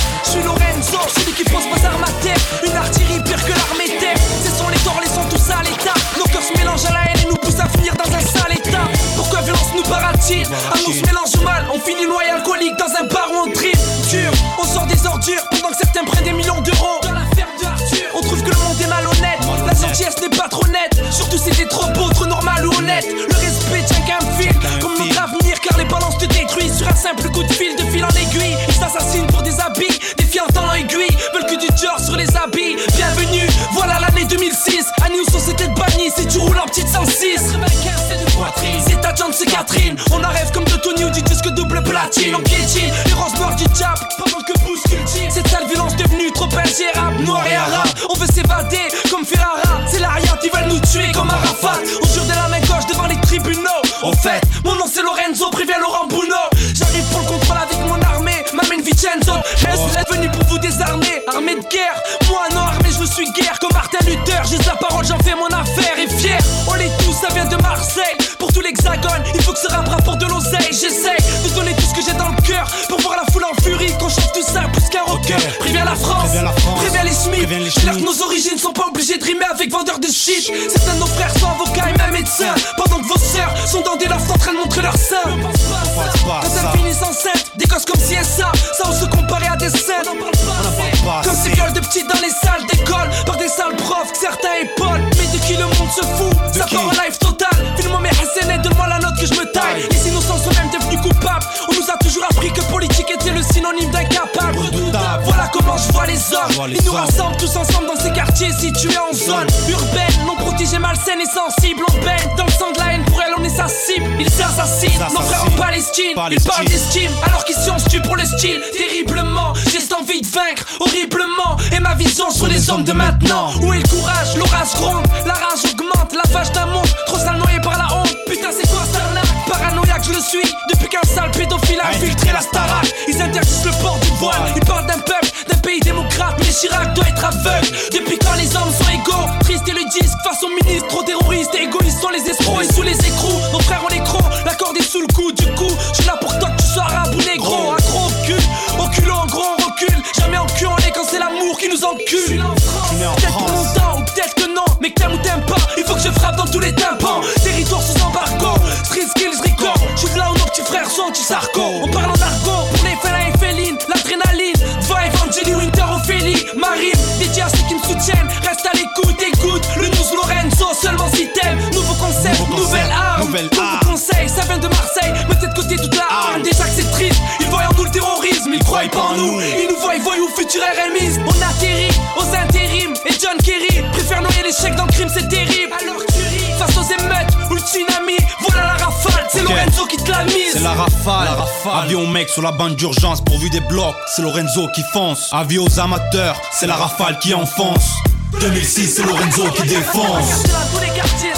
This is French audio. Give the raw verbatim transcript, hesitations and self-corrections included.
Je suis Lorenzo, celui qui pose pas armes à terre. Une artillerie pire que l'armée terre. Ce sont les torts, les sons tous à l'état. Nos cœurs se mélangent à la haine et nous poussent à finir dans un sale état. Pourquoi violence nous baratine? Amour se mélange au mal, on finit noyé alcoolique dans un bar où on tripe. Dur, on sort des ordures pendant que certains prennent des millions d'euros. Dans l'affaire de Arthur, on trouve que le monde est malhonnête. La gentillesse n'est pas trop nette. Surtout si t'es trop beau, trop normal ou honnête. Le respect tient qu'à un fil, comme notre avenir, car les balances te détruisent. Sur un simple coup de fil, de fil en aiguille. Ils s'assassinent pour des habits, des filles en talons aiguilles. Veulent que du Dior sur les habits. Bienvenue, voilà l'année deux mille six. À News, on s'était banni si tu roules en petite cent six. quatre-vingt-quinze, c'est de poitrine. C'est ta John, c'est Catherine. On a rêve comme de Tony ou du disque double platine. On piétine les roses noires du diable pendant que bouscule Jim. Cette sale violence devenue trop ingérable. Noir et arabe, on veut s'évader comme Ferrara. C'est l'Ariat, ils veulent nous tuer comme Arafat. On jure de la main gauche devant les tribunaux. Au fait, mon nom c'est Lorenzo, préviens Laurent Bruno. J'arrive pour le contrôle avec mon armée. M'amène Vincenzo, reste est venu pour vous désarmer. Armée de guerre, moi non armé je suis guerre. Comme Martin Luther, j'ai la parole, j'en fais mon affaire. Et fier, on les tous, ça vient de Marseille. Pour tout l'hexagone, il faut que ce rap rapporte de l'oseille. J'essaye de donner tout ce que j'ai dans le cœur pour voir la foule en furie. Qu'on chante tout ça plus qu'un rocker. Préviens la France, préviens les Smiths. Dis-leur que nos origines sont pas obligées de rimer avec vendeurs de shit. Certains de nos frères sont avocats et même médecins. Pendant que vos sœurs sont dans des lofts en train de montrer leur sein. Quand ça finit sans scène, des gosses comme C S A, ça ose se comparer à des scènes. Comme ces viols de petites dans les salles d'école par des sales profs que certains épaulent. Mais de qui le monde se fout, ça part en live total. Filme-moi mes Hassanet, donne-moi la note que je me taille. Les innocents sont même devenus coupables. On nous a toujours appris que politique était le synonyme d'incapable. Voilà comment je vois les hommes. Ils nous rassemblent tous ensemble dans ces quartiers situés en zone urbaine, non protégés, malsaine et sensible. On baigne dans le sang de la haine, pour elle on est sa cible. Ils assassinent nos frères en Palestine. Ils parlent d'estime alors qu'ici on se tue pour le style. Terriblement, j'ai cette envie de vaincre horriblement. Et ma vision sur les hommes de maintenant. Où est le courage, l'orage gronde, la rage augmente, la vache d'un monde trop sale noyé par la honte. Putain c'est quoi cette arnaque? Paranoïaque je le suis depuis qu'un sale pédophile a infiltré la Starac. Ils interdisent le port du voile. Ils parlent d'un peuple, d'un pays démocrate, mais Chirac doit être aveugle. Depuis quand les hommes sont égaux? Triste et le disque face aux ministres, trop terroristes et égoïstes sont les escrocs et sous les écrous. Nos frères ont l'écran, la corde est sous le coup. Du coup, je suis là pour toi que tu sois arabe ou négro. Accro au cul, au culot en gros on recule. Jamais en cul on est quand c'est l'amour qui nous encule. Peut-être pour longtemps ou peut-être que non, mais que t'aimes ou t'aimes pas, il faut que je frappe dans tous les tympans. Territoire sous embargo, street skills record. Je suis là où nos petits frères sont anti-sarco. On parle en argot pour les félins et félines. L'adrénaline, Vive, Angeli, Winter, Ophélie, Marine, dédié à ceux qui me soutiennent. Reste à l'écoute, écoute le news Lorenzo, seulement si t'aimes. Nouveau concept, Nouveau nouvelle arme, nouvelle Nouveau conseil, ça vient de Marseille. Mettez de côté toute la arme, déjà que c'est triste. Ils voient en nous le terrorisme, ils croient pas en nous. Ils nous voient, ils voient au futur R M I. On atterrit aux intérims et John Kerry préfère noyer l'échec dans le crime, c'est terrible. Alors tu ris face aux émeutes ou le tsunami. Voilà la rafale, c'est okay. Lorenzo qui te la mise. C'est la rafale, la rafale. Avion mec sur la bande d'urgence pourvu des blocs. C'est Lorenzo qui fonce. Avis aux amateurs, c'est la rafale qui enfonce. deux mille six, c'est Lorenzo qui défonce. Tous les quartiers